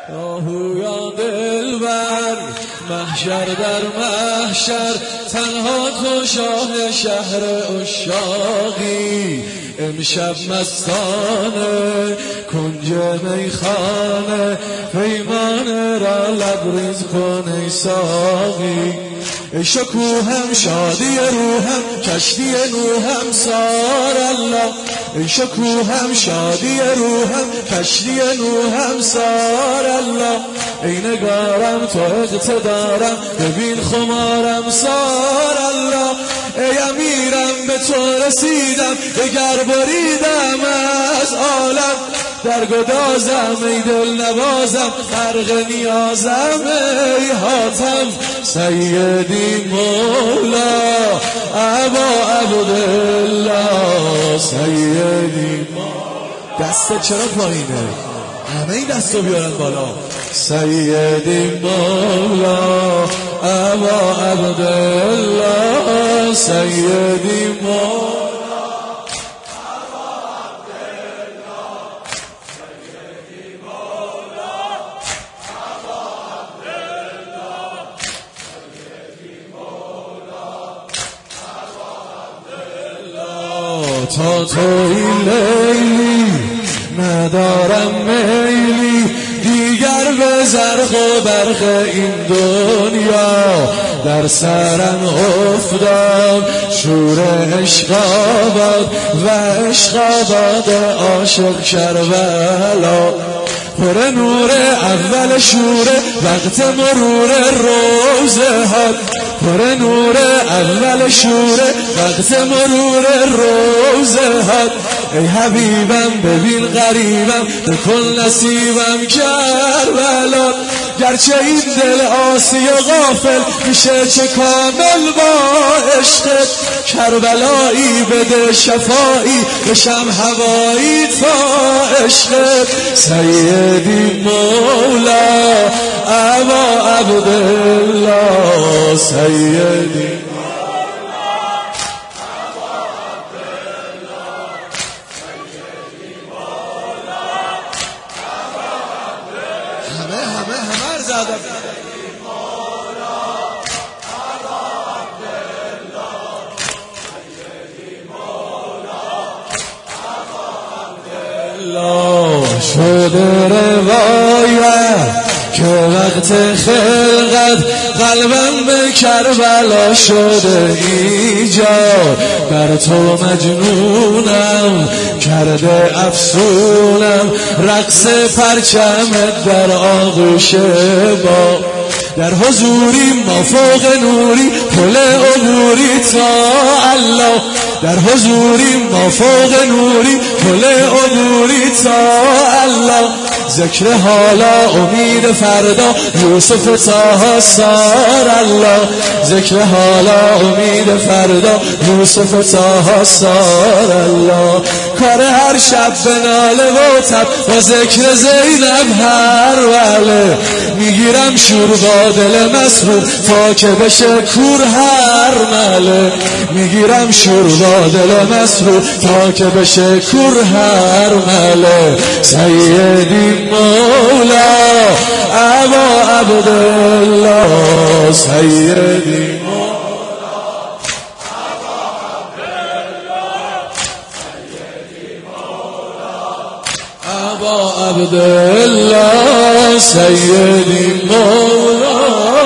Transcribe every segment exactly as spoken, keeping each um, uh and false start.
آهو یا دلبر محشر در محشر تنها تو شاه شهر عشاقی امشب مستانه کنج میخانه پیمانه را لبریز کن ای ساقی ای شکوهم شادی روحم کشتی نوحم سار الله ای شکوهم شادی روحم کشتی نوحم سار الله ای نگارم تو اقتدارم ببین خمارم سار الله ای امیرم به تو رسیدم دگر بریدم از عالم در گدازم ای دل نوازم غرق نیازم ای حاتم سیدی مولا ابا عبدالله سیدی مولا. دست چرا پایینه؟ همه این دستو بیارن بالا. سیدی مولا ابا عبدالله سیدی مولا تا تو این لیلی ندارم میلی دیگر به زرق و برق این دنیا در سرم افتاد شور عشق آباد و عشق آباد عاشق کربلا پر نور اول شوره وقت مرور روزه ها پر نور اول شوره وقت مرور روزه ها ای حبیبم ببین غریبم بکن نصیبم کربلا گرچه این دل آسی و غافل میشه چه کامل با عشقت کربلایی بده شفایی بشم هوایی تا عشقت سیدی مولا ابا عبدالله سیدی شده روایت که وقت خلقت قلبم به کربلا شده ایجاد بر تو مجنونم کرده افسونم رقص پرچمت در آغوش با در حضوری ما فوق نوری پل عبوری تا الله در حضوری ما فوق نوری پل عبوری تا الله ذکر حالا امید فردا یوسف تاها سار الله ذکر حالا امید فردا یوسف تاها سار الله کار هر شب به ناله و تب با ذکر زینب هر وله میگیرم شور با دل مسرور تا که بشه کور هر مله میگیرم شور با دل مسرور تا که بشه کور هر مله سیدی مولا ابا عبدالله سیدی مولا ابا عبدالله سیدی مولا ابا عبدالله سیدی مولا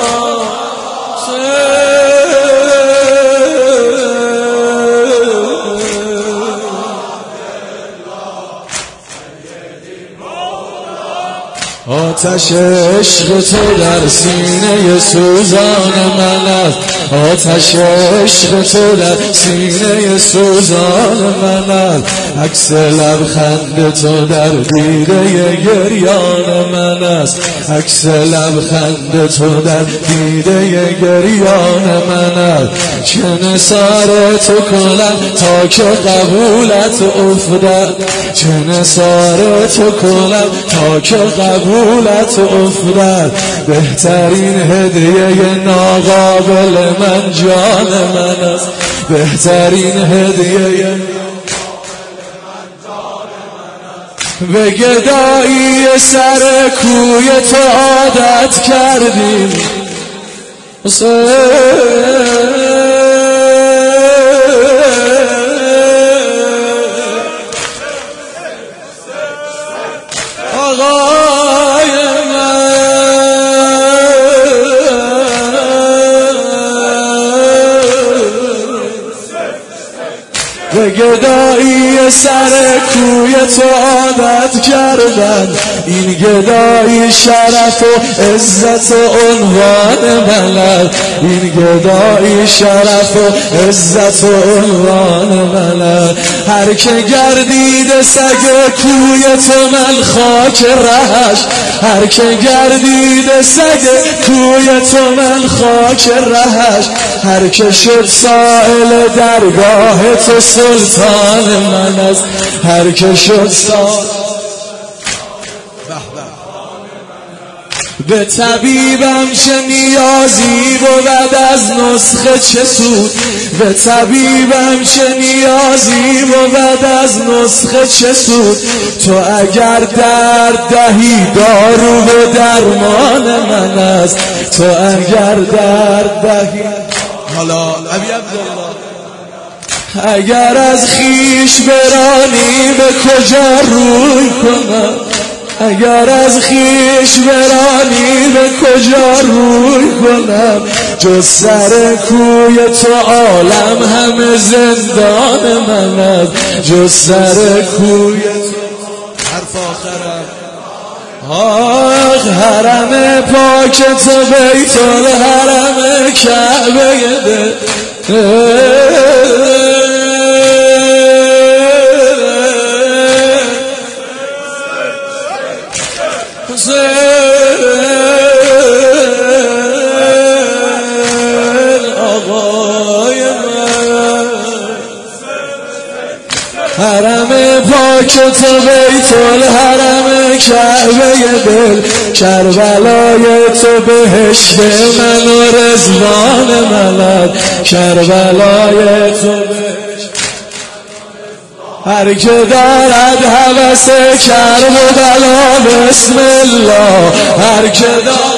آتش عشق تو در سینه سوزان من است آتش عشق تو در سینه سوزان من است عکس لبخند تو در دیده گریان من است عکس لبخند تو در دیده گریان من است چه نثار تو کنم تا که قبولت افتد چه نثار تو کنم تا که قبولت افتد بهترین هدیه ناقابل من جان من است بهترین هدیه به گدایی سر کوی تو عادت کردیم آقای من به گدایی سر کوی تو عادت کردن. این گدایی شرف و عزت و عنوان ملل، این گدایی شرف و عزت و عنوان ملل. هر که گردید سگ کوی تو من خاک رهش، هر که گردید سگ کوی تو من خاک رهش. هر که شد سائل درگاه تو سلطان من است، هر که شد سائل به طبیبم چه نیازی بود از نسخه چه سود، به طبیبم چه نیازی بود از نسخه چه سود. تو اگر درد دهی دارو و درمان من است، تو اگر درد دهی. حالا ابی عبدالله اگر از خیش برانی به کجا روی کنم، اگر از خیش برانی به کجا روی کنم. جز سر کوی تو عالم همه زندان من است، جز سر کوی تو حرف آخرم. آخ حرم پاک تو بیت الحرم کعبه ده حرم پاک تو بیت الحرم کعبه دل. کربلای تو بهشت من و رضوان ملل، کربلای تو بهشت. هر که دارد هوس کرب و بلا بسم الله، هر که دارد